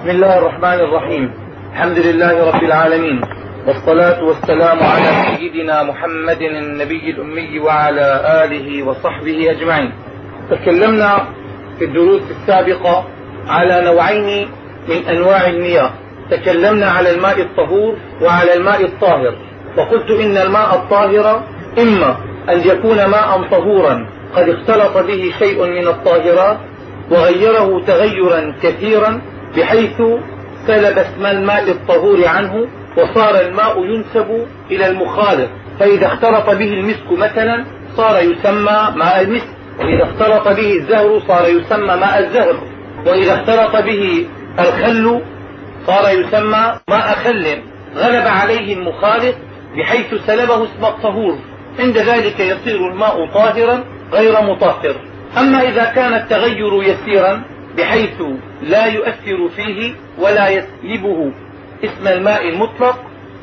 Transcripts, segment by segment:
بسم الله الرحمن الرحيم. الحمد لله رب العالمين، والصلاة والسلام على سيدنا محمد النبي الأمي وعلى آله وصحبه أجمعين. تكلمنا في الدروس السابقة على نوعين من أنواع المياه. تكلمنا على الماء الطهور وعلى الماء الطاهر، وقلت إن الماء الطاهر إما أن يكون ماء طهورا قد اختلط به شيء من الطاهرات وغيره تغيرا كثيرا بحيث سلب اسم الماء الطهور عنه وصار الماء ينسب إلى المخالط، فإذا اختلط به المسك مثلا صار يسمى ماء المسك، وإذا اختلط به الزهر صار يسمى ماء الزهر، وإذا اختلط به الخل صار يسمى ماء خل. غلب عليه المخالط بحيث سلبه اسم الطهور، عند ذلك يصير الماء طاهرا غير مطهر. أما إذا كان التغير يسيرا بحيث لا يؤثر فيه ولا يسلبه اسم الماء المطلق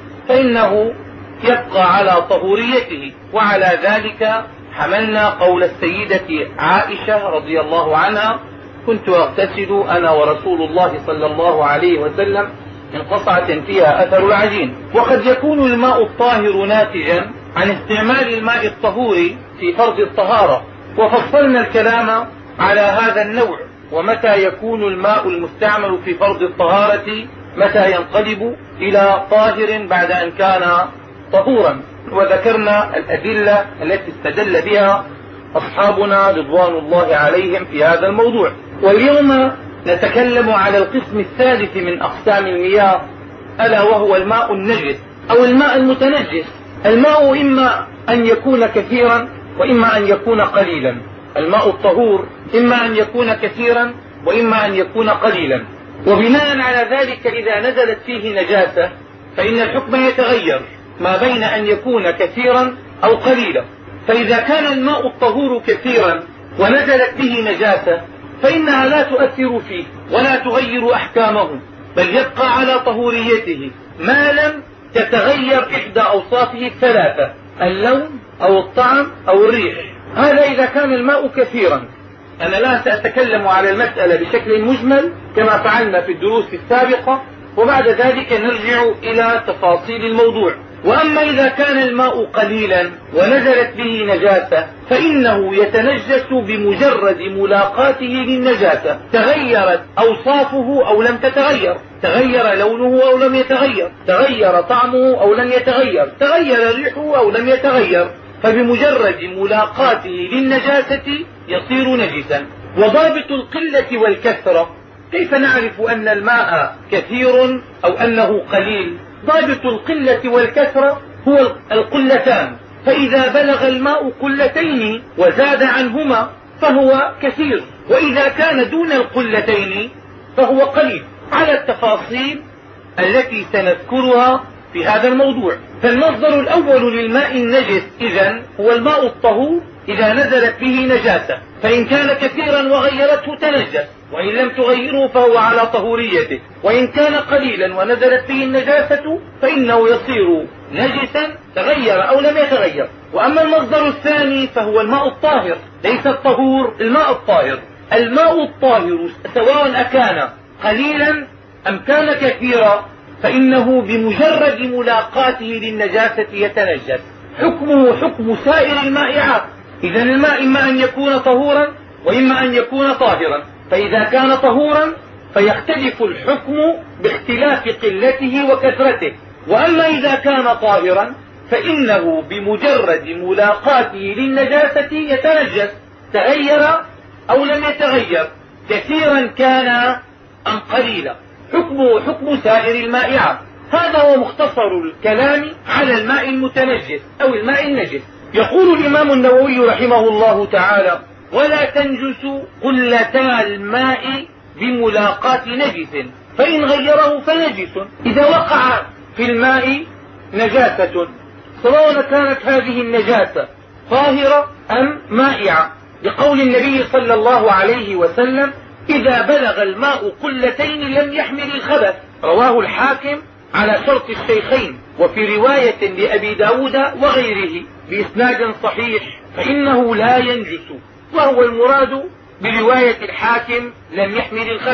فإنه يبقى على طهوريته. وعلى ذلك حملنا قول السيدة عائشة رضي الله عنها: كنت أغتسل أنا ورسول الله صلى الله عليه وسلم من قصعة فيها أثر العجين. وقد يكون الماء الطاهر ناتجا عن استعمال الماء الطهور في فرض الطهارة، وفصلنا الكلام على هذا النوع، ومتى يكون الماء المستعمل في فرض الطهارة متى ينقلب إلى طاهر بعد أن كان طهورا، وذكرنا الأدلة التي استدل بها أصحابنا رضوان الله عليهم في هذا الموضوع. واليوم نتكلم على القسم الثالث من أقسام المياه، ألا وهو الماء النجس أو الماء المتنجس. الماء إما أن يكون كثيرا وإما أن يكون قليلا. الماء الطهور إما أن يكون كثيرا وإما أن يكون قليلا، وبناء على ذلك إذا نزلت فيه نجاسة فإن الحكم يتغير ما بين أن يكون كثيرا أو قليلا. فإذا كان الماء الطهور كثيرا ونزلت به نجاسة فإنها لا تؤثر فيه ولا تغير أحكامه، بل يبقى على طهوريته ما لم تتغير إحدى أوصافه الثلاثة: اللون أو الطعم أو الريح. هذا إذا كان الماء كثيرا. أنا لا سأتكلم على المسألة بشكل مجمل كما فعلنا في الدروس السابقة، وبعد ذلك نرجع إلى تفاصيل الموضوع. وأما إذا كان الماء قليلا ونزلت به نجاسة فإنه يتنجس بمجرد ملاقاته للنجاسة، تغيرت أوصافه أو لم تتغير، تغير لونه أو لم يتغير، تغير طعمه أو لم يتغير، تغير ريحه أو لم يتغير، فبمجرد ملاقاته للنجاسة يصير نجسا. وضابط القلة والكثرة، كيف نعرف أن الماء كثير أو أنه قليل؟ ضابط القلة والكثرة هو القلتان، فإذا بلغ الماء قلتين وزاد عنهما فهو كثير، وإذا كان دون القلتين فهو قليل، على التفاصيل التي سنذكرها في هذا الموضوع. فالمصدر الأول للماء النجس إذن هو الماء الطهور إذا نزلت به نجاسة، فإن كان كثيرا وغيرته تنجس، وإن لم تغيره فهو على طهوريته، وإن كان قليلا ونزلت به النجاسة فإنه يصير نجسا تغير أو لم يتغير. وأما المصدر الثاني فهو الماء الطاهر، ليس الطهور، الماء الطاهر. الماء الطاهر سواء أكان قليلا أم كان كثيرا فإنه بمجرد ملاقاته للنجاسة يتنجس، حكمه حكم سائر الماء عام. إذن الماء إما أن يكون طهورا وإما أن يكون طاهرا، فإذا كان طهورا فيختلف الحكم باختلاف قلته وكثرته، وأما إذا كان طاهرا فإنه بمجرد ملاقاته للنجاسة يتنجس، تغير أو لم يتغير، كثيرا كان أم قليلا، حكمه حكم سائر الماء عام. هذا هو مختصر الكلام على الماء المتنجس أو الماء النجس. يقول الإمام النووي رحمه الله تعالى: ولا تنجس قلتا الماء بملاقاة نجس، فإن غيره فنجس. إذا وقع في الماء نجاسة سواء كانت هذه النجاسة طاهرة أم مائعة، لقول النبي صلى الله عليه وسلم: إذا بلغ الماء قلتين لم يحمل الخبث، رواه الحاكم على شرط الشيخين، وفي رواية لأبي داود وغيره بإسناد صحيح، فإنه لا ينجس، وهو المراد برواية الحاكم لم يحمل الخبث.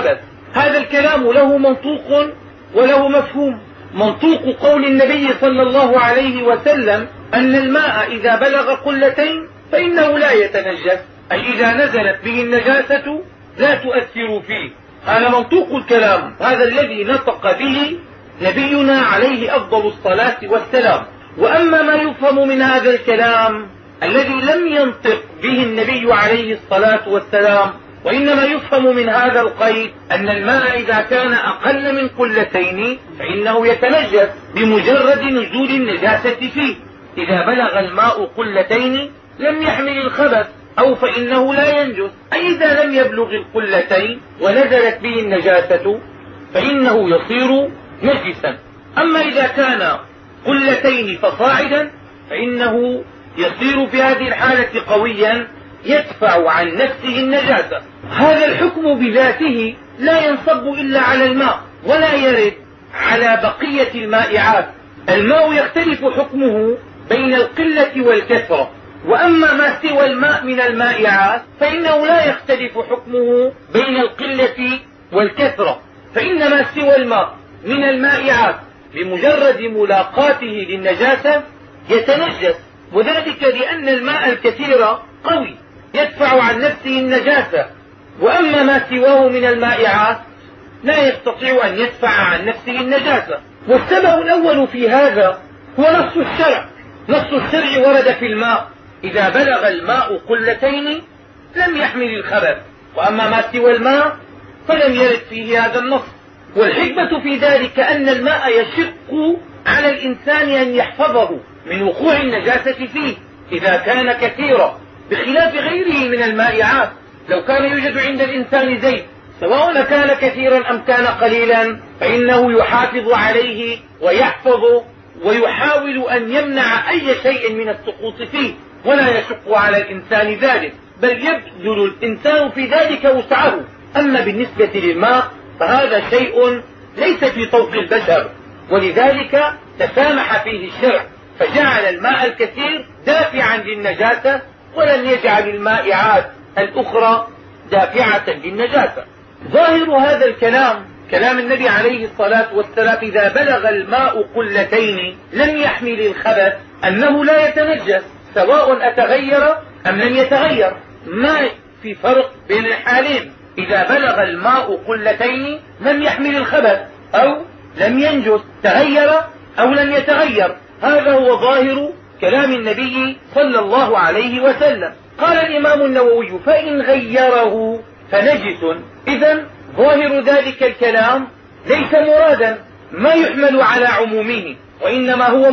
هذا الكلام له منطوق وله مفهوم. منطوق قول النبي صلى الله عليه وسلم أن الماء إذا بلغ قلتين فإنه لا يتنجس، أي إذا نزلت به النجاسة لا تؤثر فيه. هذا منطوق الكلام، هذا الذي نطق به نبينا عليه أفضل الصلاة والسلام. وأما ما يفهم من هذا الكلام الذي لم ينطق به النبي عليه الصلاة والسلام، وإنما يفهم من هذا القيد أن الماء إذا كان أقل من قلتين فإنه يتنجس بمجرد نزول النجاسة فيه. إذا بلغ الماء قلتين لم يحمل الخبث، أو فإنه لا ينجس، أي إذا لم يبلغ القلتين ونزلت به النجاسة فإنه يصير نجسا. أما إذا كان قلتين فصاعدا فإنه يصير في هذه الحالة قويا يدفع عن نفسه النجاسة. هذا الحكم بذاته لا ينصب إلا على الماء ولا يرد على بقية المائعات. الماء يختلف حكمه بين القلة والكثرة، وأما ما سوى الماء من المائعات فإنه لا يختلف حكمه بين القلة والكثرة، فإن ما سوى الماء من المائعات بمجرد ملاقاته للنجاسة يتنجس، وذلك لأن الماء الكثير قوي يدفع عن نفسه النجاسة، وأما ما سواه من المائعات لا يستطيع أن يدفع عن نفسه النجاسة. والسبب الأول في هذا هو نص الشرع. نص الشرع ورد في الماء إذا بلغ الماء قلتين لم يحمل الخبث، وأما ما سوى الماء فلم يرد فيه هذا النص. والحكمة في ذلك أن الماء يشق على الإنسان أن يحفظه من وقوع النجاسة فيه إذا كان كثيرا، بخلاف غيره من المائعات. لو كان يوجد عند الإنسان زيت سواء كان كثيرا أم كان قليلا فإنه يحافظ عليه ويحفظه ويحاول أن يمنع أي شيء من السقوط فيه، ولا يشق على الإنسان ذلك، بل يبذل الإنسان في ذلك وسعه. أما بالنسبة للماء فهذا شيء ليس في طوق البشر، ولذلك تسامح فيه الشرع فجعل الماء الكثير دافعا للنجاسة ولم يجعل المائعات الأخرى دافعة للنجاسة. ظاهر هذا الكلام كلام النبي عليه الصلاة والسلام إذا بلغ الماء قلتين لم يحمل الخبث أنه لا يتنجس سواء أتغير أم لم يتغير، ما في فرق بين الحالين. إذا بلغ الماء قلتين لم يحمل الخبث أو لم ينجس، تغير أو لم يتغير. هذا هو ظاهر كلام النبي صلى الله عليه وسلم. قال الإمام النووي فإن غيره فنجس. إذن ظاهر ذلك الكلام ليس مرادا، ما يحمل على عمومه، وإنما هو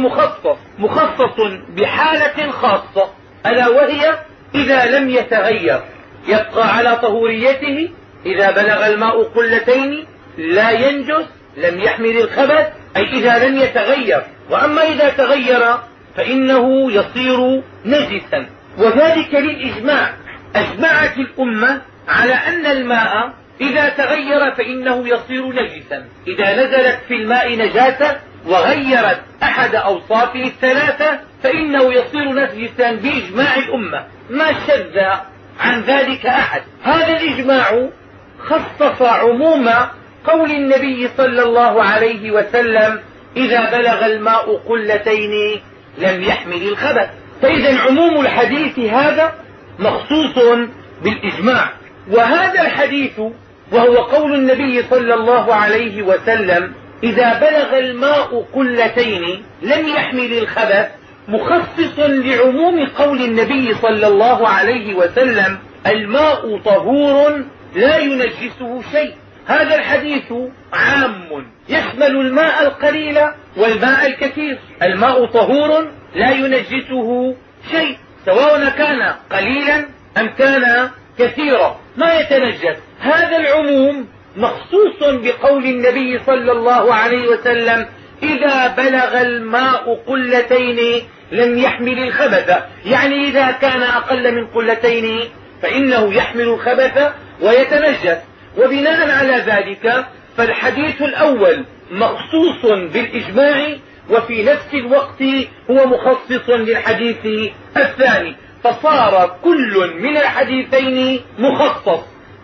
مخصص بحالة خاصة، ألا وهي إذا لم يتغير يبقى على طهوريته. إذا بلغ الماء قلتين لا ينجس لم يحمل الخبث، أي إذا لم يتغير. وأما إذا تغير فإنه يصير نجسا، وذلك للإجماع. أجمعت الأمة على أن الماء إذا تغير فإنه يصير نجسا. إذا نزلت في الماء نجاسة وغيرت أحد أوصافه الثلاثة فإنه يصير نجسا بإجماع الأمة، ما شذ عن ذلك أحد. هذا الإجماع خصص عموم قول النبي صلى الله عليه وسلم إذا بلغ الماء قلتين لم يحمل الخبث. فإذا عموم الحديث هذا مخصوص بالإجماع. وهذا الحديث وهو قول النبي صلى الله عليه وسلم إذا بلغ الماء قلتين لم يحمل الخبث مخصص لعموم قول النبي صلى الله عليه وسلم الماء طهور لا ينجسه شيء. هذا الحديث عام يشمل الماء القليل والماء الكثير. الماء طهور لا ينجسه شيء سواء كان قليلا أم كان كثيرا، ما يتنجس. هذا العموم مخصوص بقول النبي صلى الله عليه وسلم إذا بلغ الماء قلتين لم يحمل الخبث، يعني إذا كان أقل من قلتين فإنه يحمل الخبث ويتنجس. وبناء على ذلك فالحديث الأول مخصوص بالإجماع، وفي نفس الوقت هو مخصص للحديث الثاني، فصار كل من الحديثين مخصص.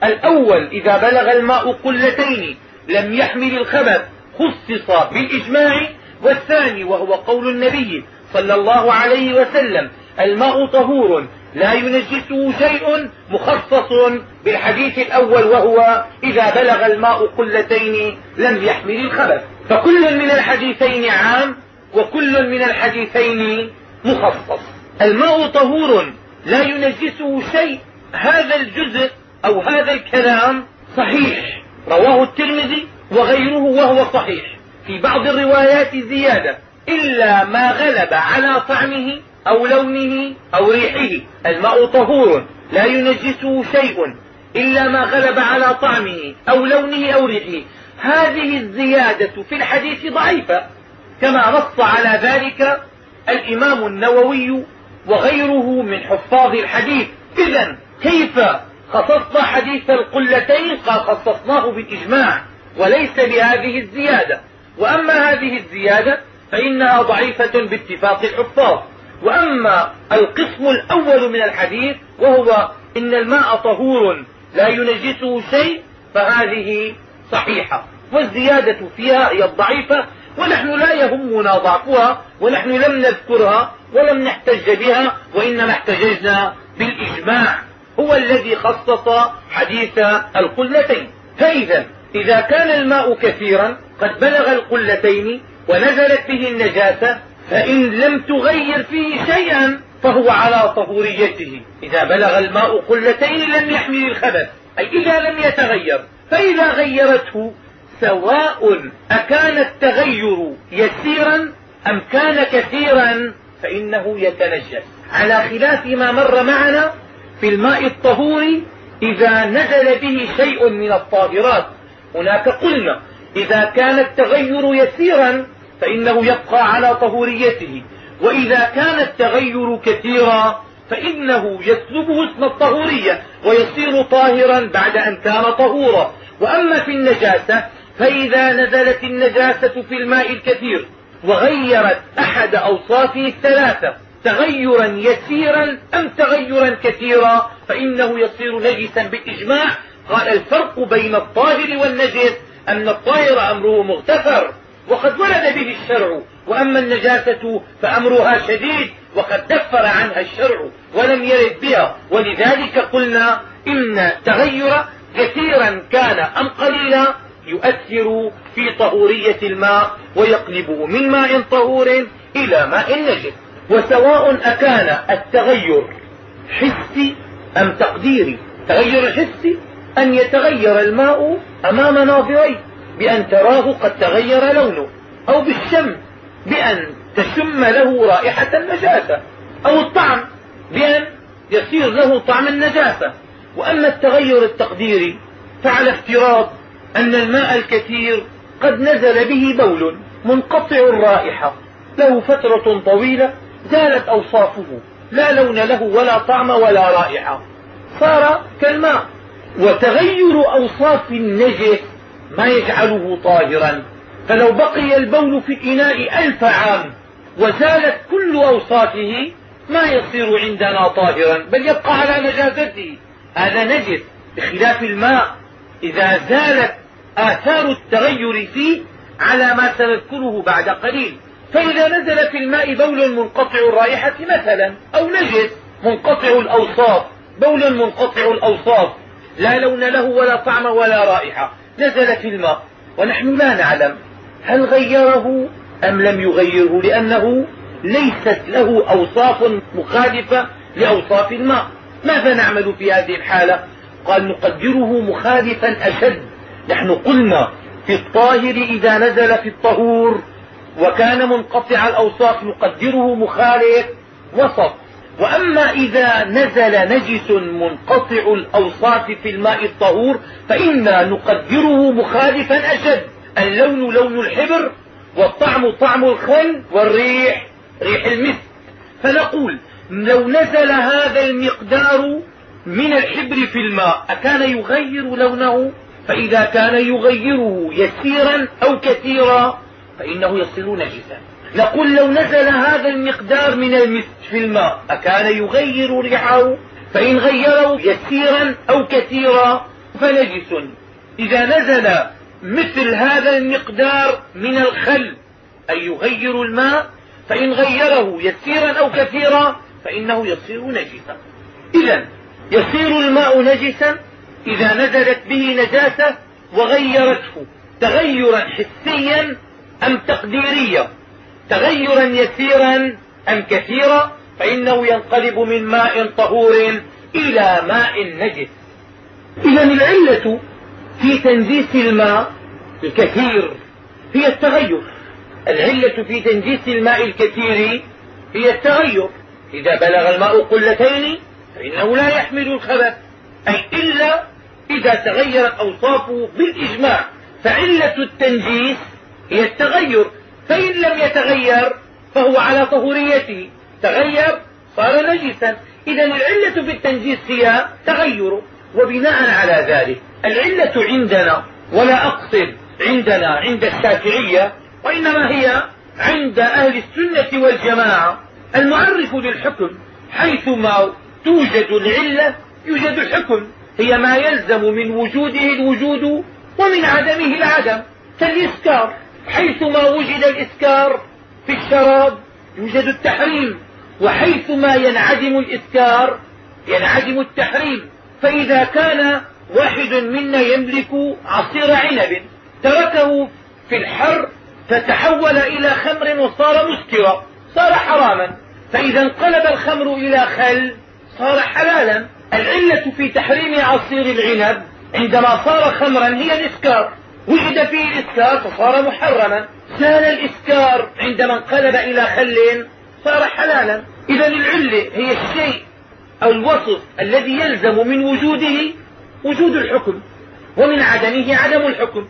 الأول إذا بلغ الماء قلتين لم يحمل الخبث خصص بالإجماع، والثاني وهو قول النبي صلى الله عليه وسلم الماء طهور لا ينجسه شيء، مخصص بالحديث الأول وهو إذا بلغ الماء قلتين لم يحمل الخبث. فكل من الحديثين عام وكل من الحديثين مخصص. الماء طهور لا ينجسه شيء، هذا الجزء أو هذا الكلام صحيح، رواه الترمذي وغيره وهو صحيح. في بعض الروايات زيادة إلا ما غلب على طعمه أو لونه أو ريحه. الماء طهور لا ينجسه شيء إلا ما غلب على طعمه أو لونه أو ريحه. هذه الزيادة في الحديث ضعيفة كما نص على ذلك الإمام النووي وغيره من حفاظ الحديث. إذن كيف خصصنا حديث القلتين؟ قال خصصناه بالإجماع وليس بهذه الزيادة. وأما هذه الزيادة فإنها ضعيفة باتفاق الحفاظ. وأما القسم الأول من الحديث وهو إن الماء طهور لا ينجسه شيء فهذه صحيحة، والزيادة فيها هي الضعيفة، ونحن لا يهمنا ضعفها، ونحن لم نذكرها ولم نحتج بها، وإنما احتججنا بالإجماع هو الذي خصص حديث القلتين. فإذا إذا كان الماء كثيرا قد بلغ القلتين ونزلت به النجاسة، فإن لم تغير فيه شيئا فهو على طهوريته. إذا بلغ الماء قلتين لم يحمل الخبث، أي إذا لم يتغير. فإذا غيرته سواء أكان التغير يسيرا أم كان كثيرا فإنه يتنجس، على خلاف ما مر معنا في الماء الطهور إذا نزل به شيء من الطاهرات. هناك قلنا إذا كان التغير يسيرا فإنه يبقى على طهوريته، وإذا كان التغير كثيرا فإنه يسلبه اسم الطهورية ويصير طاهرا بعد أن كان طهورا. وأما في النجاسة فإذا نزلت النجاسة في الماء الكثير وغيرت أحد أوصافه الثلاثة تغيرا يسيرا أم تغيرا كثيرا فإنه يصير نجسا بالإجماع. قال الفرق بين الطاهر والنجس أن الطاهر أمره مغتفر وقد ورد به الشرع، وأما النجاسة فأمرها شديد وقد دفر عنها الشرع ولم يرد بها. ولذلك قلنا إن تغير كثيرا كان أم قليلا يؤثر في طهورية الماء ويقلبه من ماء طهور إلى ماء نجس. وسواء أكان التغير حسي أم تقديري. تغير حسي أن يتغير الماء أمام ناظريك بأن تراه قد تغير لونه، أو بالشم بأن تشم له رائحة النجاسة، أو الطعم بأن يصير له طعم النجاسة. وأما التغير التقديري فعلى افتراض أن الماء الكثير قد نزل به بول منقطع الرائحة له فترة طويلة زالت أوصافه، لا لون له ولا طعم ولا رائحة، صار كالماء. وتغير أوصاف النجس ما يجعله طاهرا، فلو بقي البول في الإناء 1000 عام وزالت كل أوصافه ما يصير عندنا طاهرا بل يبقى على نجاسته، هذا نجس. بخلاف الماء إذا زالت آثار التغير فيه على ما سنذكره بعد قليل. فإذا نزل في الماء بول منقطع الرائحة مثلا، أو نجس منقطع الأوصاف، بول منقطع الأوصاف لا لون له ولا طعم ولا رائحة، نزل في الماء ونحن لا نعلم هل غيره أم لم يغيره، لأنه ليست له أوصاف مخالفة لأوصاف الماء. ماذا نعمل في هذه الحالة؟ قال نقدره مخالفا أشد. نحن قلنا في الطاهر إذا نزل في الطهور وكان منقطع الأوصاف نقدره مخالف وسط. وأما إذا نزل نجس منقطع الأوصاف في الماء الطهور فإنا نقدره مخالفا أشد. اللون لون الحبر، والطعم طعم الخل، والريح ريح المسك. فنقول لو نزل هذا المقدار من الحبر في الماء أكان يغير لونه؟ فإذا كان يغيره يسيرا أو كثيرا فإنه يصير نجسا. نقول لو نزل هذا المقدار من المسك في الماء أكان يغير ريحه؟ فإن غيره يسيرا أو كثيرا فنجس. إذا نزل مثل هذا المقدار من الخل أي يغير الماء، فإن غيره يسيرا أو كثيرا فإنه يصير نجسا. إذا يصير الماء نجسا إذا نزلت به نجاسة وغيرته تغيرا حسيا أم تقديريا، تغيرا يسيرا أم كثيرا، فإنه ينقلب من ماء طهور إلى ماء نجس. إذا العلة في تنجيس الماء الكثير هي التغير. العلة في تنجيس الماء الكثير هي التغير. إذا بلغ الماء قلتين فإنه لا يحمل الخبث، أي إلا إذا تغيرت أوصافه بالإجماع. فعلة التنجيس هي التغير، فإن لم يتغير فهو على طهوريته، تغير صار نجسا. إذا العلة في التنجيس هي تغيره. وبناء على ذلك العلة عندنا، ولا أقصد عندنا عند الشافعية، وإنما هي عند أهل السنة والجماعة، المعرف للحكم. حيثما توجد العلة يوجد الحكم، هي ما يلزم من وجوده الوجود ومن عدمه العدم. كالإسكار، حيثما وجد الإسكار في الشراب يوجد التحريم، وحيثما ينعدم الإسكار ينعدم التحريم. فإذا كان واحد منا يملك عصير عنب تركه في الحر فتحول إلى خمر وصار مسكرا صار حراما، فإذا انقلب الخمر إلى خل صار حلالا. العلة في تحريم عصير العنب عندما صار خمرا هي الإسكار، وجد فيه الإسكار فصار محرما. زال الإسكار عندما انقلب إلى خل صار حلالا. إذا العلة هي الشيء أو الوصف الذي يلزم من وجوده وجود الحكم ومن عدمه عدم الحكم.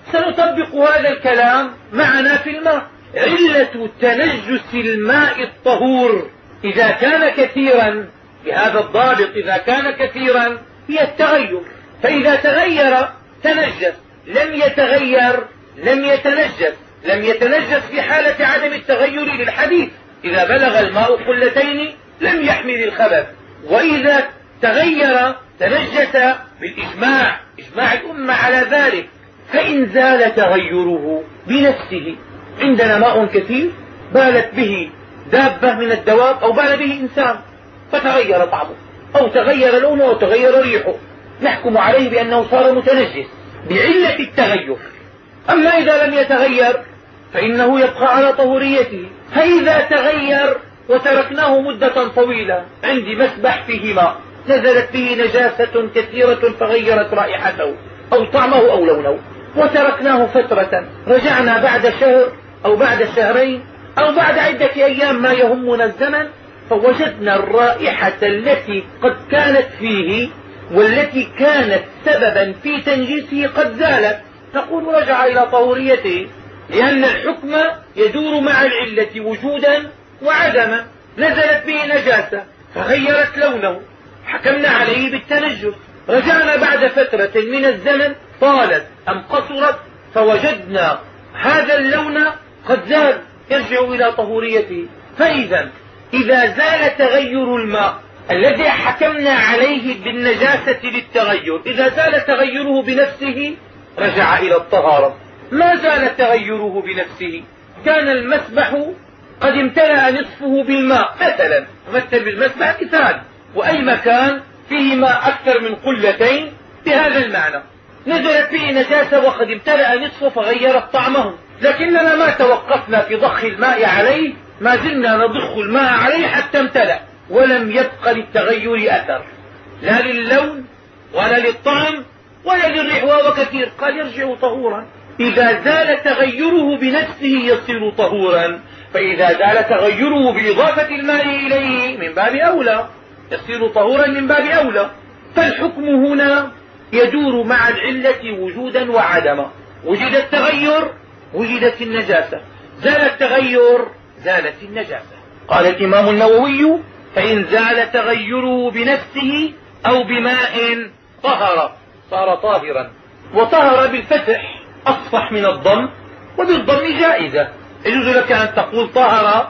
سنطبق هذا الكلام معنا في الماء. علة تنجس الماء الطهور إذا كان كثيرا بهذا الضابط، إذا كان كثيرا هي التغير. فإذا تغير تنجس، لم يتغير لم يتنجس. لم يتنجس في حالة عدم التغير للحديث، إذا بلغ الماء قلتين لم يحمل الخبث. وإذا تغير تنجس بالإجماع، إجماع الأمة على ذلك. فإن زال تغيره بنفسه، عندنا ماء كثير بالت به دابة من الدواب أو بال به إنسان فتغير طعمه أو تغير لونه أو تغير ريحه، نحكم عليه بأنه صار متنجس بعلة التغير. أما إذا لم يتغير فإنه يبقى على طهوريته. فإذا تغير وتركناه مدة طويلة، عندي مسبح فيه ماء نزلت به نجاسة كثيرة فغيرت رائحته أو طعمه أو لونه، وتركناه فترة، رجعنا بعد شهر أو بعد شهرين أو بعد عدة أيام ما يهمنا الزمن، فوجدنا الرائحة التي قد كانت فيه والتي كانت سببا في تنجيسه قد زالت، نقول رجع إلى طهوريته، لأن الحكم يدور مع العلة وجودا وعدما. نزلت به نجاسة فغيرت لونه، حكمنا عليه بالتنجس. رجعنا بعد فترة من الزمن طالت أم قصرت فوجدنا هذا اللون قد زال، يرجع إلى طهوريته. فإذا إذا زال تغير الماء الذي حكمنا عليه بالنجاسة للتغير، إذا زال تغيره بنفسه رجع إلى الطهارة. ما زال تغيره بنفسه، كان المسبح قد امتلأ نصفه بالماء مثلا، مثل بالمسبح مثال، وأي مكان فيه ماء أكثر من قلتين بهذا المعنى، نزلت فيه نجاسة وقد امتلأ نصفه فغيرت طعمه، لكننا ما توقفنا في ضخ الماء عليه، ما زلنا نضخ الماء عليه حتى امتلأ ولم يبق للتغير أثر، لا للون ولا للطعم ولا للريح، وهو كثير، قال يرجع طهورا. إذا زال تغيره بنفسه يصير طهورا، فإذا زال تغيره بإضافة الماء إليه من باب أولى يصير طهورا من باب أولى. فالحكم هنا يدور مع العلة وجودا وعدما، وجد التغير وجدت النجاسة، زال التغير زالت النجاسة. قال الإمام النووي: فإن زال تغيره بنفسه أو بماء طهر، صار طاهرا. وطهر بالفتح أصفح من الضم، وبالضم جائزة، يجوز لك أن تقول طهر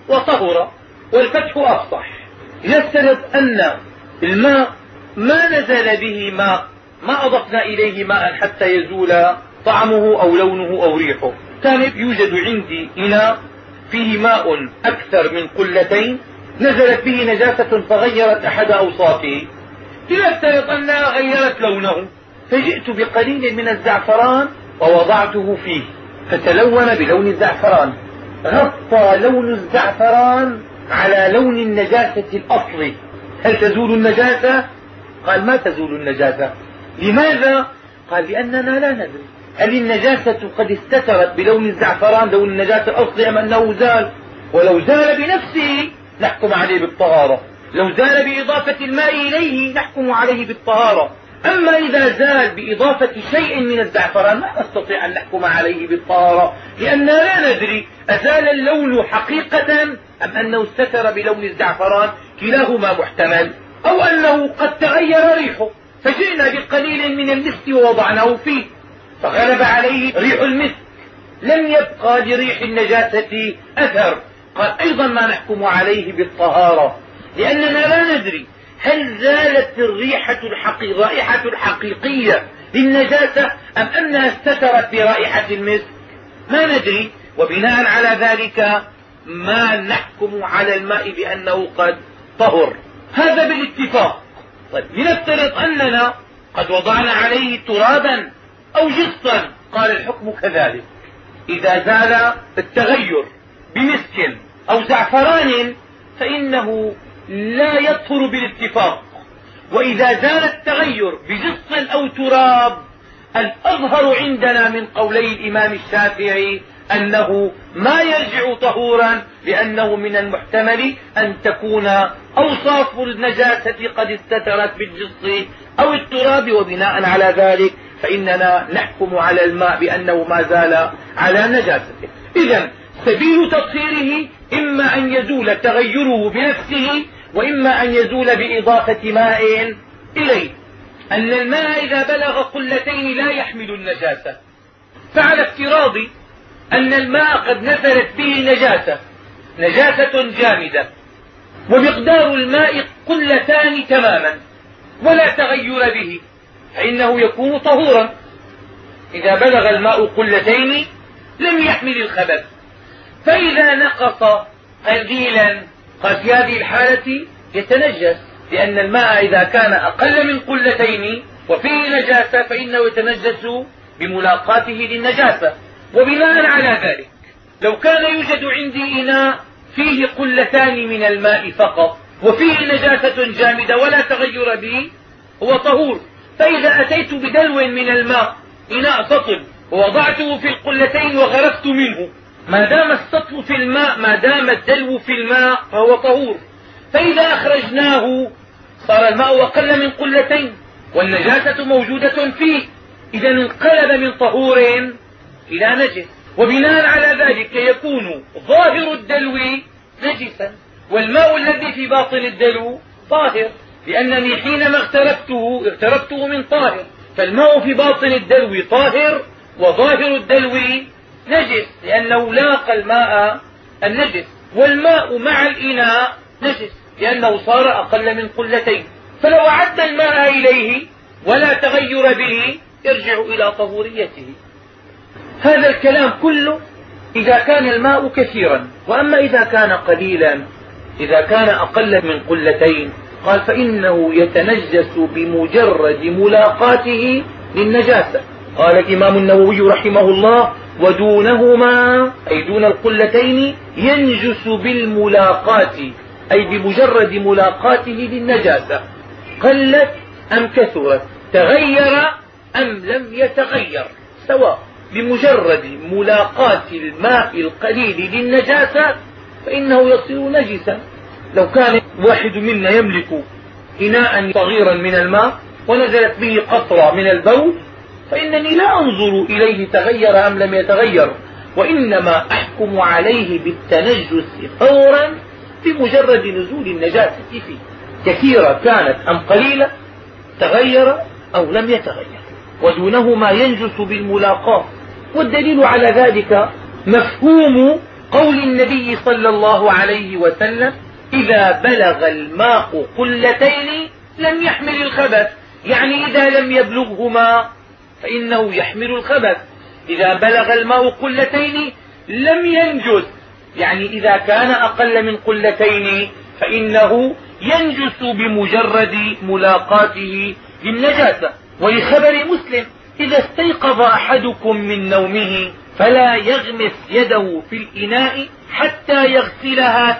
وطهر، والفتح أفصح. يفترض أن الماء ما نزل به ماء ما أضفنا إليه ماء حتى يزول طعمه أو لونه أو ريحه. كان يوجد عندي إناء فيه ماء أكثر من قلتين، نزلت به نجاسة فغيرت أحد أوصافه، لنفترض أنها غيرت لونه، فجئت بقليل من الزعفران ووضعته فيه فتلون بلون الزعفران، غطى لون الزعفران على لون النجاسة الأصلي. هل تزول النجاسة؟ قال ما تزول النجاسة. لماذا؟ قال لأننا لا ندري هل النجاسة قد استترت بلون الزعفران لون النجاسة الأصلي أم أنه زال. ولو زال بنفسه نحكم عليه بالطهارة، لو زال بإضافة الماء إليه نحكم عليه بالطهارة. أما إذا زال بإضافة شيء من الزعفران ما نستطيع أن نحكم عليه بالطهارة، لأننا لا ندري أزال اللون حقيقة أم أنه استتر بلون الزعفران، كلاهما محتمل، أو أنه قد تغير ريحه، فجئنا بقليل من المسك ووضعناه فيه فغلب عليه ريح المسك، لم يبقى لريح النجاسة أثر. قال أيضا ما نحكم عليه بالطهارة، لأننا لا ندري هل زالت الرائحة الحقيقية للنجاسة أم أنها استترت برائحة المسك، ما ندري. وبناء على ذلك ما نحكم على الماء بأنه قد طهر، هذا بالاتفاق. طيب لنفترض أننا قد وضعنا عليه ترابا أو جصا، قال الحكم كذلك. إذا زال التغير بمسك أو زعفران فإنه لا يطهر بالاتفاق، وإذا زال التغير بجص أو تراب الأظهر عندنا من قولي الإمام الشافعي أنه ما يرجع طهورا، لأنه من المحتمل أن تكون أوصاف النجاسة قد استترت بالجص أو التراب، وبناء على ذلك فإننا نحكم على الماء بأنه ما زال على نجاسته. إذن سبيل تطهيره إما أن يزول تغيره بنفسه، وإما أن يزول بإضافة ماء إليه. أن الماء إذا بلغ قلتين لا يحمل النجاسة، فعلى افتراض أن الماء قد نزلت به نجاسة جامدة ومقدار الماء قلتان تماما ولا تغير به، فإنه يكون طهورا. إذا بلغ الماء قلتين لم يحمل الخبث، فإذا نقص قليلا قد في هذه الحالة يتنجس، لأن الماء إذا كان أقل من قلتين وفيه نجاسة فإنه يتنجس بملاقاته للنجاسة. وبناء على ذلك لو كان يوجد عندي إناء فيه قلتان من الماء فقط وفيه نجاسة جامدة ولا تغير به هو طهور، فإذا أتيت بدلو من الماء إناء سطل ووضعته في القلتين وغرفت منه، ما دام السطل في الماء ما دام الدلو في الماء فهو طهور. فإذا أخرجناه صار الماء أقل من قلتين والنجاسة موجودة فيه، إذا انقلب من طهور إلى نجس. وبناء على ذلك يكون ظاهر الدلو نجسا والماء الذي في باطن الدلو طاهر، لأنني حينما اغترفته من طاهر، فالماء في باطن الدلو طاهر وظاهر الدلو نجس، لأنه لاقى الماء النجس، والماء مع الإناء نجس لأنه صار أقل من قلتين. فلو أعد الماء إليه ولا تغير به يرجع إلى طهوريته. هذا الكلام كله إذا كان الماء كثيرا، وأما إذا كان قليلا، إذا كان أقل من قلتين قال فإنه يتنجس بمجرد ملاقاته للنجاسة. قال الإمام النووي رحمه الله ودونهما أي دون القلتين ينجس بالملاقات، أي بمجرد ملاقاته للنجاسة، قلت أم كثرت، تغير أم لم يتغير، سواء بمجرد ملاقاة الماء القليل للنجاسة فإنه يصير نجسا. لو كان واحد منا يملك إناء صغيرا من الماء ونزلت به قطرة من البول فإنني لا أنظر إليه تغير أم لم يتغير، وإنما أحكم عليه بالتنجس فورا بمجرد نزول النجاسة فيه، كثيرة كانت أم قليلة، تغير أو لم يتغير. ودونهما ينجس بالملاقاة. والدليل على ذلك مفهوم قول النبي صلى الله عليه وسلم إذا بلغ الماء قلتين لم يحمل الخبث، يعني إذا لم يبلغه ماء فإنه يحمل الخبث. إذا بلغ الماء قلتين لم ينجس، يعني إذا كان أقل من قلتين فإنه ينجس بمجرد ملاقاته للنجاسة. ولخبر مسلم: إذا استيقظ أحدكم من نومه فلا يغمس يده في الإناء حتى يغسلها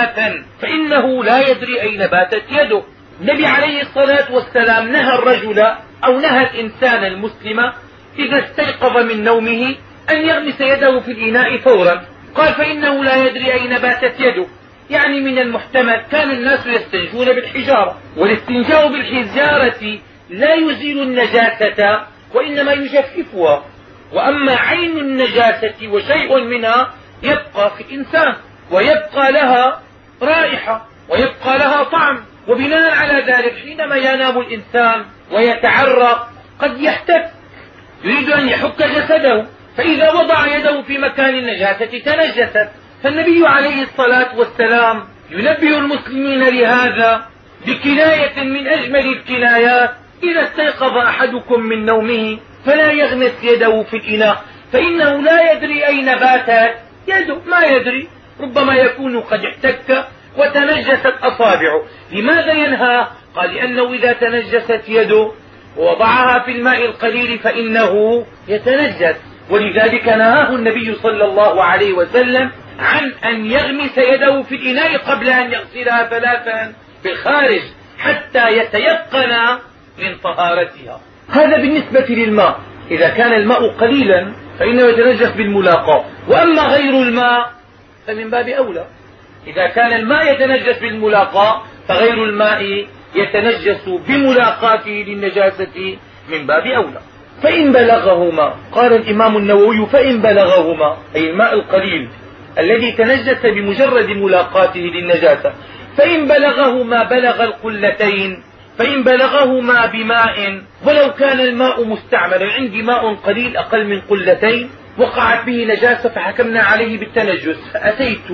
3 فإنه لا يدري أين باتت يده. النبي عليه الصلاة والسلام نهى الرجل أو نهى الإنسان المسلم إذا استيقظ من نومه أن يغمس يده في الإناء فورا. قال: فإنه لا يدري أين باتت يده، يعني من المحتمل كان الناس يستنجون بالحجارة، والاستنجاء بالحجارة لا يزيل النجاسة وإنما يجففها، وأما عين النجاسة وشيء منها يبقى في الإنسان ويبقى لها رائحة ويبقى لها طعم. وبناء على ذلك حينما ينام الإنسان ويتعرق قد يحتك، يريد أن يحك جسده، فإذا وضع يده في مكان النجاسة تنجست. فالنبي عليه الصلاة والسلام ينبه المسلمين لهذا بكناية من أجمل الكنايات: إذا استيقظ أحدكم من نومه فلا يغمس يده في الإناء فإنه لا يدري أين باتت يده. ما يدري، ربما يكون قد احتك وتنجست أصابعه. لماذا ينهى؟ قال: لأنه إذا تنجست يده ووضعها في الماء القليل فإنه يتنجس، ولذلك نهاه النبي صلى الله عليه وسلم عن أن يغمس يده في الإناء قبل أن يغسلها 3 بالخارج حتى يتيقن من طهارتها. هذا بالنسبة للماء. إذا كان الماء قليلا فإنه يتنجس بالملاقاة، وأما غير الماء فمن باب أولى. إذا كان الماء يتنجس بالملاقاة فغير الماء يتنجس بملاقاته للنجاسة من باب أولى. فإن بلغهما، قال الإمام النووي: فإن بلغهما أي الماء القليل الذي تنجس بمجرد ملاقاته للنجاسة، فإن بلغهما بلغ القلتين، فإن بلغهما بماء، ولو كان الماء مستعملا، عندي ماء قليل أقل من قلتين وقعت به نجاسة فحكمنا عليه بالتنجس، فأتيت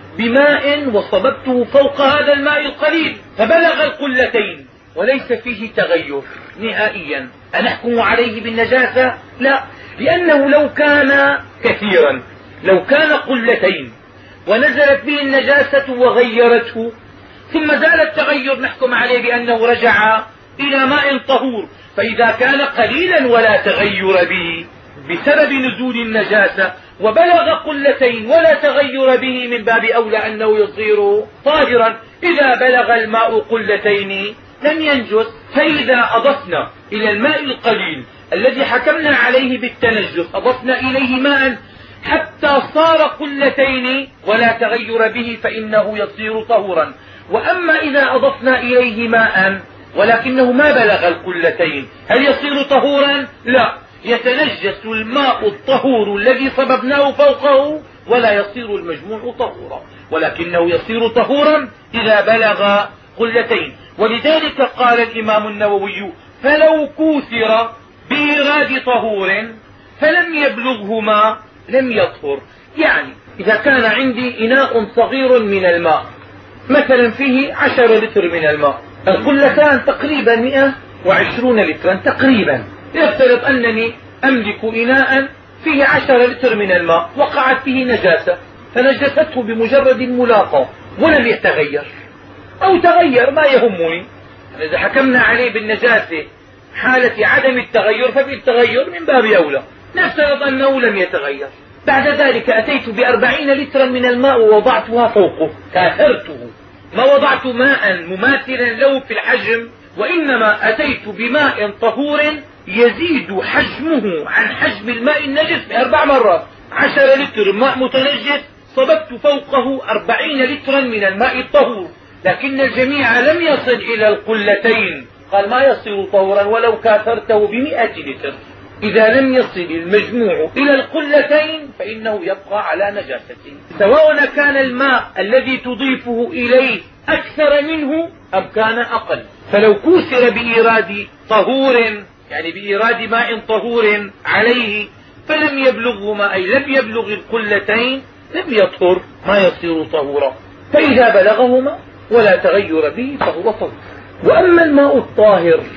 بماء وصببته فوق هذا الماء القليل فبلغ القلتين وليس فيه تغير نهائيا، أنحكم عليه بالنجاسة؟ لا، لأنه لو كان كثيرا، لو كان قلتين ونزلت به النجاسة وغيرته ثم زال التغير نحكم عليه بأنه رجع إلى ماء طهور. فإذا كان قليلا ولا تغير به بسبب نزول النجاسة وبلغ قلتين ولا تغير به من باب أولى أنه يصير طاهرا. إذا بلغ الماء قلتين لم ينجس. فإذا أضفنا إلى الماء القليل الذي حكمنا عليه بالتنجس أضفنا إليه ماء حتى صار قلتين ولا تغير به فإنه يصير طهورا. وأما إذا أضفنا إليه ماء ولكنه ما بلغ القلتين هل يصير طهورا؟ لا، يتنجس الماء الطهور الذي صببناه فوقه ولا يصير المجموع طهورا، ولكنه يصير طهورا إذا بلغ قلتين. ولذلك قال الإمام النووي: فلو كوثر بإيراد طهور فلم يبلغهما لم يطهر. يعني إذا كان عندي إناء صغير من الماء مثلا فيه 10 لتر من الماء، القلتان تقريبا 120 لترا تقريبا، يفترض أنني أملك إناء فيه 10 لتر من الماء وقعت به نجاسة فنجسته بمجرد الملاقاة ولم يتغير أو تغير، ما يهمني. إذا حكمنا عليه بالنجاسة حالة عدم التغير فبالتغير من باب أولى، نفترض أنه لم يتغير. بعد ذلك أتيت ب40 لترا من الماء ووضعتها فوقه، كاثرته، ما وضعت ماء مماثلا له في الحجم، وإنما أتيت بماء طهور يزيد حجمه عن حجم الماء النجس ب4 مرات. 10 لتر ماء متنجس صببت فوقه 40 لترا من الماء الطهور، لكن الجميع لم يصل إلى القلتين. قال: ما يصير طهورا ولو كاثرته ب100 لتر. إذا لم يصل المجموع إلى القلتين فإنه يبقى على نجاسته، سواء كان الماء الذي تضيفه إليه أكثر منه أم كان أقل. فلو كوثر بإيراد طهور، يعني بإيراد ماء طهور عليه، فلم يبلغهما أي لم يبلغ القلتين لم يطهر، ما يصير طهورا. فإذا بلغهما ولا تغير به فهو طهور. وأما الماء الطاهر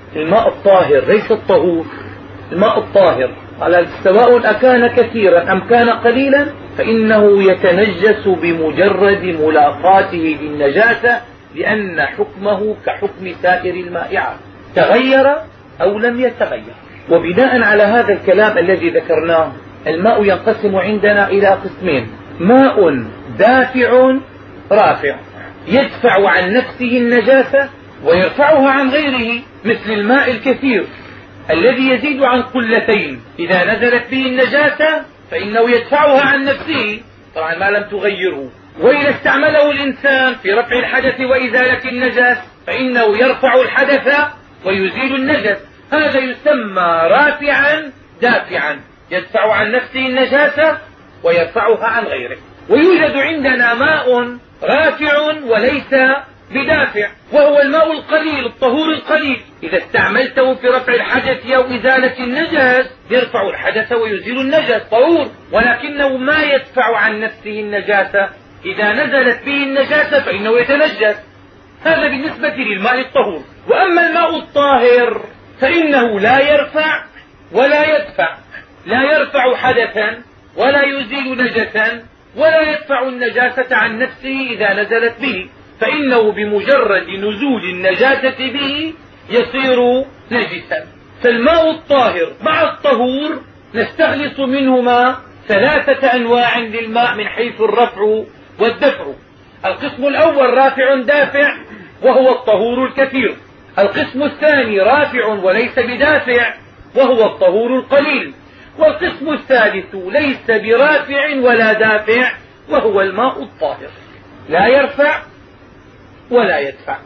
الماء الطاهر ليس الطهور، الماء الطاهر على سواء أكان كثيرا أم كان قليلا فإنه يتنجس بمجرد ملاقاته للنجاسة، لأن حكمه كحكم سائر المائعات، تغير أو لم يتغير. وبناء على هذا الكلام الذي ذكرناه، الماء ينقسم عندنا إلى قسمين: ماء دافع رافع يدفع عن نفسه النجاسة ويرفعها عن غيره، مثل الماء الكثير الذي يزيد عن قلتين، إذا نزلت به النجاسة فإنه يدفعها عن نفسه طبعا ما لم تغيره، وإذا استعمله الإنسان في رفع الحدث وإزالة النجس فإنه يرفع الحدث ويزيل النجس. هذا يسمى رافعا دافعا، يدفع عن نفسه النجاسة ويرفعها عن غيره. ويوجد عندنا ماء رافع وليس بدافع، وهو الماء القليل الطهور القليل، إذا استعملته في رفع الحدث أو إزالة النجس يرفع الحدث ويزيل النجس، طهور، ولكنه ما يدفع عن نفسه النجاسة، إذا نزلت به النجاسة فإنه يتنجس. هذا بالنسبة للماء الطهور. وأما الماء الطاهر فإنه لا يرفع ولا يدفع، لا يرفع حدثا ولا يزيل نجسا ولا يدفع النجاسة عن نفسه إذا نزلت به، فإنه بمجرد نزول النجاسة به يصير نجسا. فالماء الطاهر مع الطهور نستخلص منهما 3 أنواع للماء من حيث الرفع والدفع. القسم الأول رافع دافع وهو الطهور الكثير. القسم الثاني رافع وليس بدافع وهو الطهور القليل. والقسم الثالث ليس برافع ولا دافع وهو الماء الطاهر، لا يرفع ولا يدفع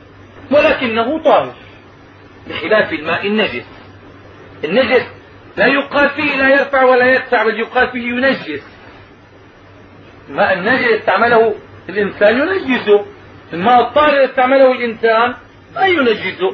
ولكنه طاهر، بخلاف الماء النجس. النجس لا يقال فيه لا يرفع ولا يدفع، بل يقال فيه ينجس. الماء النجس استعمله الإنسان ينجسه، الماء الطاهر استعمله الإنسان لا ينجسه،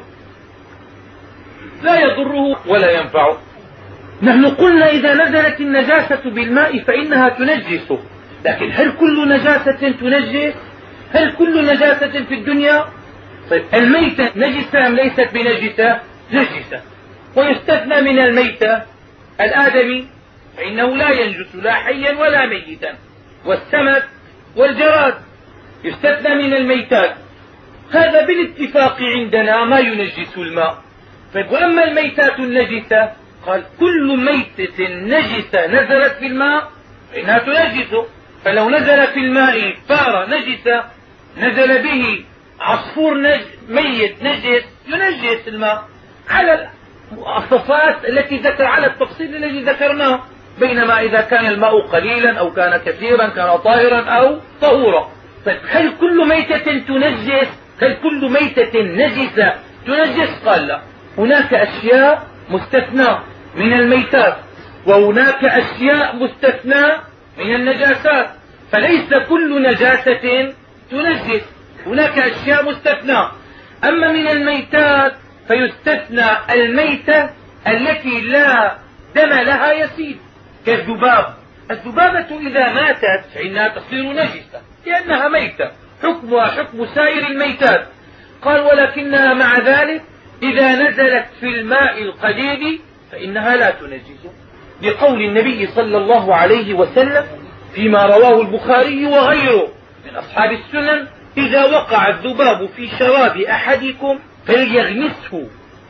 لا يضره ولا ينفعه. نحن قلنا إذا نزلت النجاسة بالماء فإنها تنجسه، لكن هل كل نجاسة تنجس؟ هل كل نجاسة في الدنيا؟ طيب الميتة نجسة أم ليست بنجسة؟ نجسة. ويستثنى من الميتة الآدمي فإنه لا ينجس لا حيا ولا ميتا، والسمك والجراد يستثنى من الميتات. هذا بالاتفاق عندنا ما ينجس الماء. طيب وأما الميتات النجسة قال كل ميتة نجسة نزلت في الماء فإنها تنجسه. فلو نزل في الماء فار نجسة، نزل به عصفور ميت نجس، ينجس الماء على الصفات التي ذكر، على التفصيل الذي ذكرناه. بينما إذا كان الماء قليلا أو كان كثيرا كان طاهرا أو طهورا. طيب هل كل ميتة تنجس؟ هل كل ميتة نجسة تنجس؟ قال لا، هناك أشياء مستثنى من الميتات وهناك أشياء مستثنى من النجاسات، فليس كل نجاسة تنجس، هناك أشياء مستثنى. أما من الميتات فيستثنى الميتة التي لا دم لها يسيل كالذباب. الذبابة إذا ماتت فإنها تصير نجسة لأنها ميتة، حكمها حكم سائر الميتات. قال ولكنها مع ذلك إذا نزلت في الماء القليل فإنها لا تنجس، لقول النبي صلى الله عليه وسلم فيما رواه البخاري وغيره من أصحاب السنن: إذا وقع الذباب في شراب أحدكم فليغمسه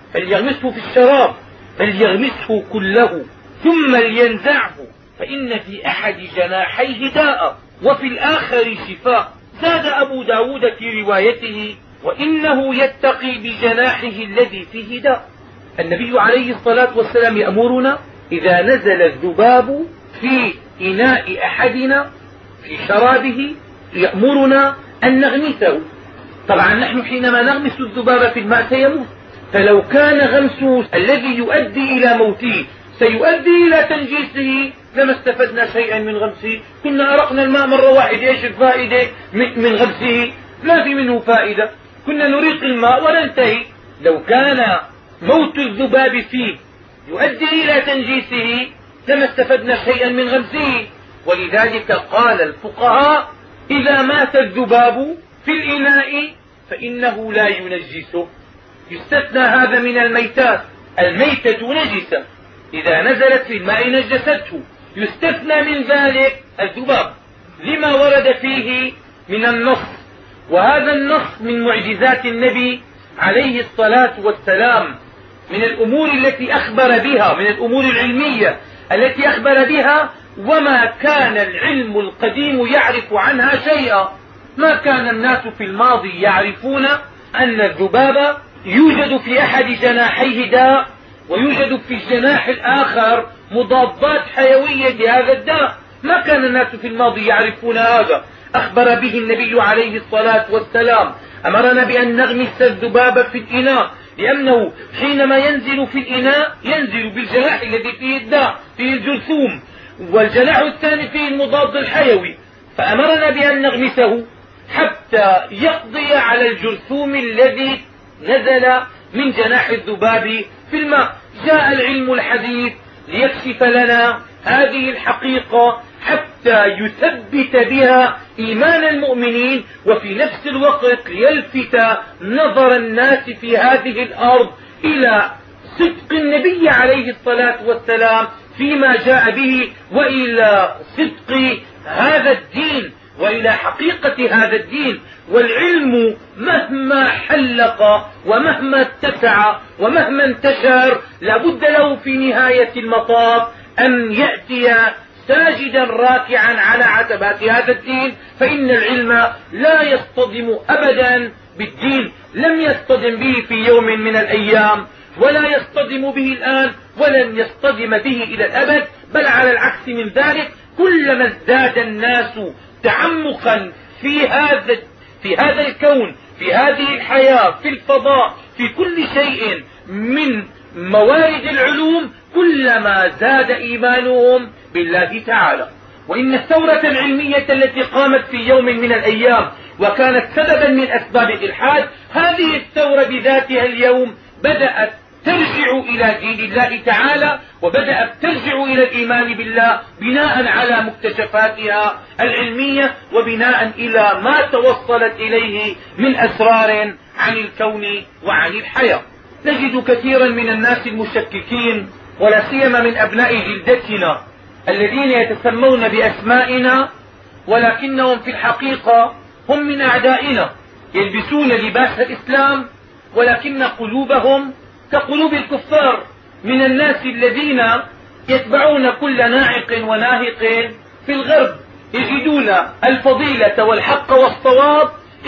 في الشراب، فليغمسه كله ثم لينزعه، فإن في أحد جناحيه داء وفي الآخر شفاء. زاد أبو داود في روايته: وإنه يتقي بجناحه الذي فيه داء. النبي عليه الصلاة والسلام يأمرنا إذا نزل الذباب في إناء أحدنا في شرابه يأمرنا أن نغمسه. طبعا نحن حينما نغمس الذباب في الماء سيموت، فلو كان غمسه الذي يؤدي إلى موته سيؤدي إلى تنجيسه لما استفدنا شيئا من غمسه، كنا أرقنا الماء مرة واحدة. إيش الفائدة من غمسه؟ لا في منه فائدة، كنا نريق الماء وننتهي. لو كان موت الذباب فيه يؤدي إلى تنجيسه لما استفدنا شيئا من غمسه. ولذلك قال الفقهاء: إذا مات الذباب في الإناء فإنه لا ينجسه، يستثنى هذا من الميتات. الميتة نجسة إذا نزلت في الماء نجسته. يستثنى من ذلك الذباب لما ورد فيه من النص، وهذا النص من معجزات النبي عليه الصلاة والسلام، من الأمور التي أخبر بها، من الأمور العلمية التي أخبر بها، وما كان العلم القديم يعرف عنها شيئا. ما كان الناس في الماضي يعرفون أن الذباب يوجد في أحد جناحيه داء، ويوجد في الجناح الآخر مضادات حيوية لهذا الداء. ما كان الناس في الماضي يعرفون هذا. أخبر به النبي عليه الصلاة والسلام. أمرنا بأن نغمس الذباب في الإناء، لأنه حينما ينزل في الإناء ينزل بالجناح الذي فيه الداء، فيه الجرثوم، والجناح الثاني فيه المضاد الحيوي. فأمرنا بأن نغمسه حتى يقضي على الجرثوم الذي نزل من جناح الذباب في الماء. جاء العلم الحديث ليكشف لنا هذه الحقيقة حتى يثبت بها إيمان المؤمنين، وفي نفس الوقت ليلفت نظر الناس في هذه الأرض إلى صدق النبي عليه الصلاة والسلام فيما جاء به، وإلى صدق هذا الدين، وإلى حقيقة هذا الدين. والعلم مهما حلق ومهما اتسع ومهما انتشر لابد له في نهاية المطاف أن يأتي ساجدا راكعا على عتبات هذا الدين، فإن العلم لا يصطدم أبدا بالدين. لم يصطدم به في يوم من الأيام، ولا يصطدم به الآن، ولن يصطدم به إلى الأبد، بل على العكس من ذلك. كلما ازداد الناس تعمقا في هذا الكون، في هذه الحياة، في الفضاء، في كل شيء من موارد العلوم، كلما زاد إيمانهم بالله تعالى. وإن الثورة العلمية التي قامت في يوم من الأيام وكانت سببا من أسباب الإلحاد، هذه الثورة بذاتها اليوم بدأت ترجع إلى دين الله تعالى، وبدأت ترجع إلى الإيمان بالله بناء على مكتشفاتها العلمية، وبناء إلى ما توصلت إليه من أسرار عن الكون وعن الحياة. نجد كثيرا من الناس المشككين، ولا سيما من أبناء جلدتنا الذين يتسمون بأسمائنا، ولكنهم في الحقيقة هم من أعدائنا، يلبسون لباس الإسلام ولكن قلوبهم كقلوب الكفار، من الناس الذين يتبعون كل ناعق وناهق في الغرب، يجدون الفضيلة والحق والصواب،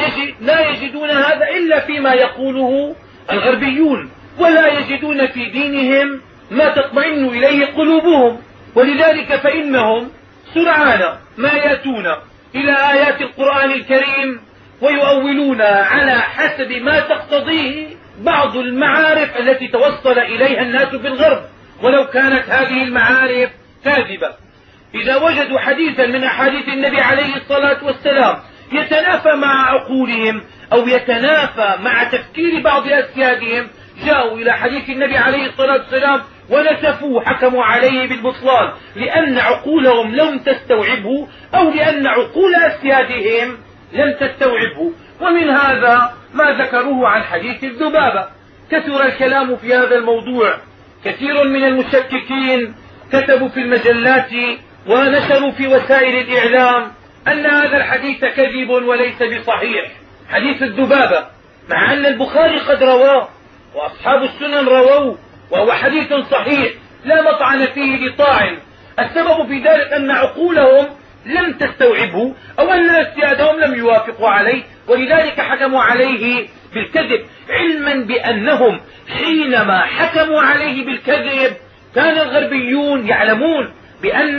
لا يجدون هذا إلا فيما يقوله الغربيون، ولا يجدون في دينهم ما تطمئن إليه قلوبهم. ولذلك فإنهم سرعان ما يأتون إلى آيات القرآن الكريم ويؤولون على حسب ما تقتضيه بعض المعارف التي توصل إليها الناس في الغرب، ولو كانت هذه المعارف كاذبة. إذا وجدوا حديثا من أحاديث النبي عليه الصلاة والسلام يتنافى مع عقولهم أو يتنافى مع تفكير بعض أسيادهم، جاءوا إلى حديث النبي عليه الصلاة والسلام ونسفوه، حكموا عليه بالبطلان لأن عقولهم لم تستوعبه، أو لأن عقول أسيادهم لم تستوعبه. ومن هذا ما ذكروه عن حديث الذبابة. كثر الكلام في هذا الموضوع، كثير من المشككين كتبوا في المجلات ونشروا في وسائل الإعلام أن هذا الحديث كذب وليس بصحيح، حديث الذبابة، مع أن البخاري قد رواه وأصحاب السنن رووه، وهو حديث صحيح لا مطعن فيه لطاعن. السبب في ذلك أن عقولهم لم تستوعبه، أو أن أسيادهم لم يوافقوا عليه، ولذلك حكموا عليه بالكذب، علما بأنهم حينما حكموا عليه بالكذب كان الغربيون يعلمون بأن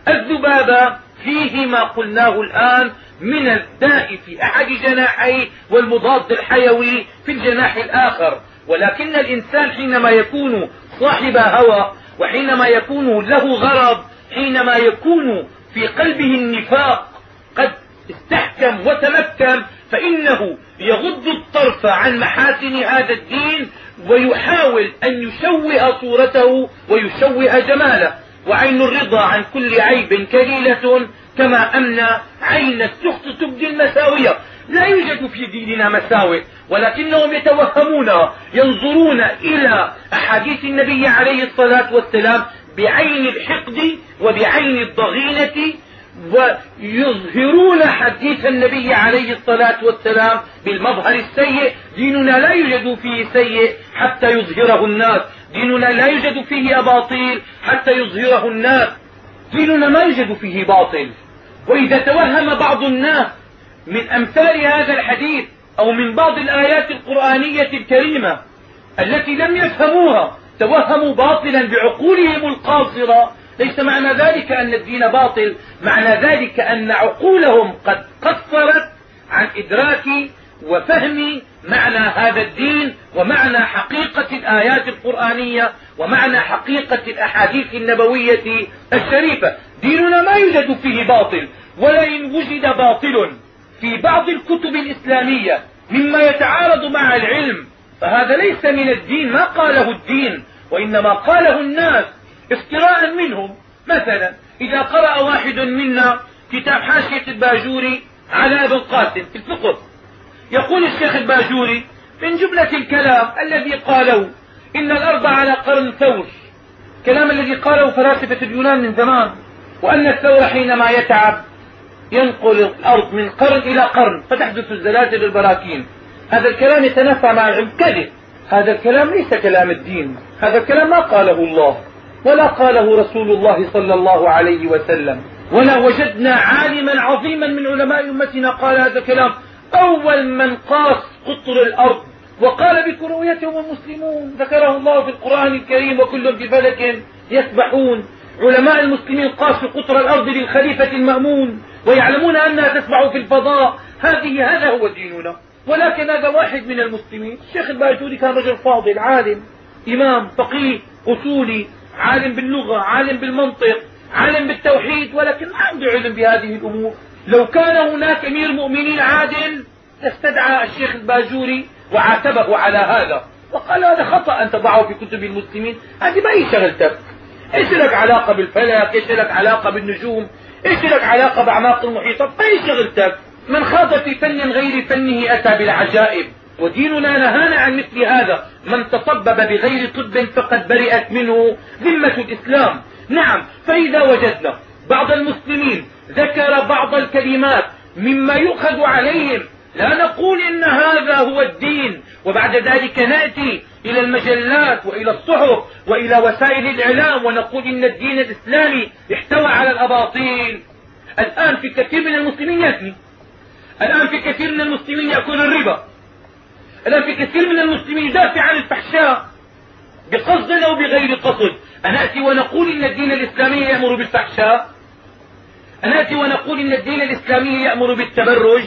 الذبابة فيه ما قلناه الآن من الداء في أحد جناحيه والمضاد الحيوي في الجناح الآخر. ولكن الإنسان حينما يكون صاحب هوى، وحينما يكون له غرض، حينما يكون في قلبه النفاق قد استحكم وتمكن، فإنه يغض الطرف عن محاسن هذا الدين ويحاول أن يشوه صورته ويشوه جماله. وعين الرضا عن كل عيب كليلة، كما أن عين السخط تبدي المساوية. لا يوجد في ديننا مساوئ، ولكنهم يتوهمون، ينظرون إلى أحاديث النبي عليه الصلاة والسلام بعين الحقد وبعين الضغينة، ويظهرون حديث النبي عليه الصلاة والسلام بالمظهر السيء. ديننا لا يوجد فيه سيء حتى يظهره الناس، ديننا لا يوجد فيه أباطيل حتى يظهره الناس، ديننا ما يوجد فيه باطل. وإذا توهم بعض الناس من أمثال هذا الحديث أو من بعض الآيات القرآنية الكريمة التي لم يفهموها، توهموا باطلا بعقولهم القاصرة، ليس معنى ذلك أن الدين باطل، معنى ذلك أن عقولهم قد قصرت عن إدراك وفهم معنى هذا الدين ومعنى حقيقة الآيات القرآنية ومعنى حقيقة الأحاديث النبوية الشريفة. ديننا ما يوجد فيه باطل، ولئن وجد باطل في بعض الكتب الإسلامية مما يتعارض مع العلم فهذا ليس من الدين، ما قاله الدين وإنما قاله الناس افتراء منهم. مثلا إذا قرأ واحد منا كتاب حاشية الباجوري على ابن قاسم في الفقه، يقول الشيخ الباجوري من جملة الكلام الذي قاله إن الأرض على قرن ثور، كلام الذي قاله فلاسفة اليونان من زمان، وأن الثور حينما يتعب ينقل الأرض من قرن إلى قرن فتحدث الزلازل البراكين. هذا الكلام يتنافى مع العلم، كذب. هذا الكلام ليس كلام الدين، هذا الكلام ما قاله الله ولا قاله رسول الله صلى الله عليه وسلم، ولا وجدنا عالما عظيما من علماء أمتنا قال هذا الكلام. أول من قاس قطر الأرض وقال بكرويتهم المسلمون، ذكره الله في القرآن الكريم وكلهم في فلك يسبحون. علماء المسلمين قاسوا قطر الأرض للخليفة المأمون ويعلمون أنها تسبح في الفضاء. هذا هو ديننا. ولكن هذا واحد من المسلمين، الشيخ الباجوري كان رجل فاضل عالم إمام فقيه أصولي، عالم باللغة، عالم بالمنطق، عالم بالتوحيد، ولكن ما عنده علم بهذه الأمور. لو كان هناك أمير مؤمنين عادل لاستدعى الشيخ الباجوري وعاتبه على هذا وقال هذا خطأ أن تضعه في كتب المسلمين، هذه ما هي شغلتك، ايش لك علاقة بالفلك، ايش لك علاقة بالنجوم، ايش لك علاقة بأعماق المحيطات، ما هي شغلتك. من خاض في فن غير فنه أتى بالعجائب، وديننا نهانا عن مثل هذا. من تطبب بغير طب فقد برئت منه ذمة الإسلام. نعم، فإذا وجدنا بعض المسلمين ذكر بعض الكلمات مما يؤخذ عليهم، لا نقول إن هذا هو الدين وبعد ذلك نأتي إلى المجلات وإلى الصحف وإلى وسائل الإعلام ونقول إن الدين الإسلامي احتوى على الأباطيل. الآن في كثير من المسلمين يزني، الآن في كثير من المسلمين يأكل الربا، الآن في كثير من المسلمين يدافع عن الفحشاء بقصد أو بغير قصد. أنأتي ونقول إن الدين الإسلامي يأمر بالفحشاء؟ أنأتي ونقول إن الدين الإسلامي يأمر بالتبرج؟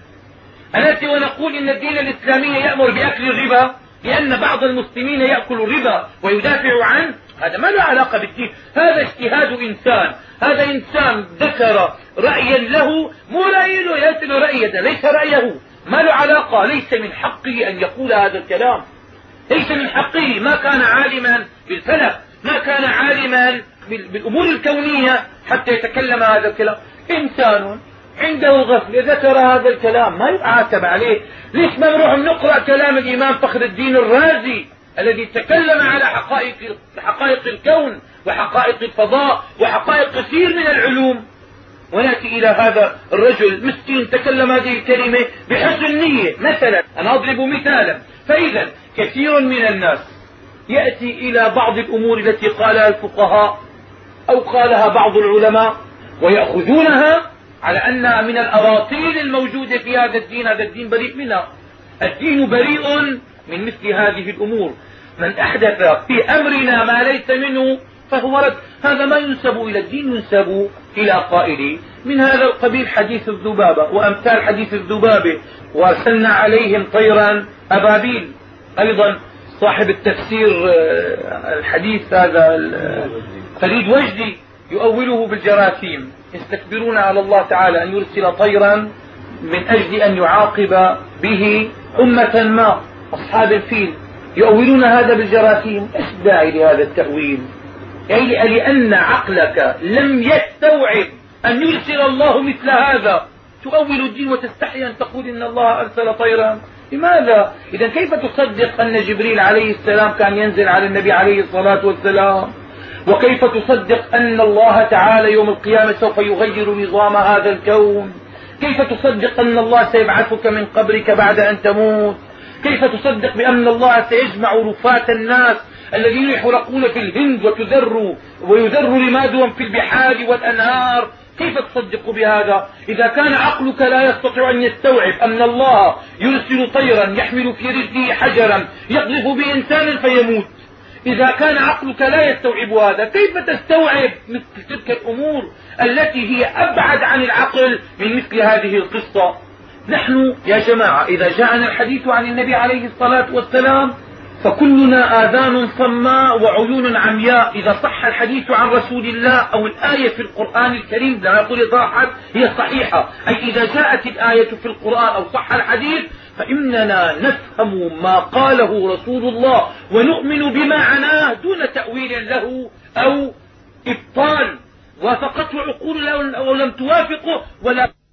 أنأتي ونقول إن الدين الإسلامي يأمر بأكل الربا لأن بعض المسلمين يأكل الربا ويدافع عنه؟ هذا ما له علاقة بالدين، هذا اجتهاد إنسان، هذا إنسان ذكر رأيا له، مو رأي له يأتي رأي، هذا ليس رأيه، ما له علاقة، ليس من حقه أن يقول هذا الكلام، ليس من حقه. ما كان عالما بالفلك، ما كان عالما بالأمور الكونية حتى يتكلم هذا الكلام. إنسان عنده غفلة ذكر هذا الكلام ما يعاتب عليه. ليش ما نروح نقرأ كلام الإمام فخر الدين الرازي الذي تكلم على حقائق الكون وحقائق الفضاء وحقائق كثير من العلوم، ونأتي إلى هذا الرجل مسكين تكلم هذه الكلمة بحسن نية. مثلا أنا أضرب مثالا، فإذا كثير من الناس يأتي إلى بعض الأمور التي قالها الفقهاء أو قالها بعض العلماء ويأخذونها على أنها من الأباطيل الموجودة في هذا الدين. هذا الدين بريء منها، الدين بريء من مثل هذه الأمور. من أحدث في أمرنا ما ليس منه فهو رد. هذا ما ينسب إلى الدين، ينسب إلى قائله. من هذا القبيل حديث الذبابة وأمثال حديث الذبابة، وارسلنا عليهم طيرا أبابيل. أيضا صاحب التفسير الحديث هذا فريد وجدي يؤوله بالجراثيم، يستكبرون على الله تعالى أن يرسل طيرا من أجل أن يعاقب به أمة ما، أصحاب الفيل، يؤولون هذا بالجراثيم. ايش داعي لهذا التأويل؟ يعني لأن عقلك لم يستوعب أن يرسل الله مثل هذا تؤول الدين وتستحي أن تقول إن الله أرسل طيرا؟ لماذا؟ إذا كيف تصدق أن جبريل عليه السلام كان ينزل على النبي عليه الصلاة والسلام؟ وكيف تصدق أن الله تعالى يوم القيامة سوف يغير نظام هذا الكون؟ كيف تصدق أن الله سيبعثك من قبرك بعد أن تموت؟ كيف تصدق بأن الله سيجمع رفاة الناس الذين يحرقون في الهند ويذر رمادهم في البحار والأنهار؟ كيف تصدق بهذا إذا كان عقلك لا يستطيع أن يستوعب أن الله يرسل طيرا يحمل في رجله حجرا يقذف بإنسان فيموت؟ إذا كان عقلك لا يستوعب هذا، كيف تستوعب مثل تلك الأمور التي هي أبعد عن العقل من مثل هذه القصة؟ نحن يا جماعة إذا جاءنا الحديث عن النبي عليه الصلاة والسلام فكلنا آذان صماء وعيون عمياء. إذا صح الحديث عن رسول الله أو الآية في القرآن الكريم، لا نقول صحت، هي صحيحة، أي إذا جاءت الآية في القرآن أو صح الحديث فإننا نفهم ما قاله رسول الله ونؤمن بمعناه دون تأويل له أو إبطال. وافقته عقول أو لم توافقه ولا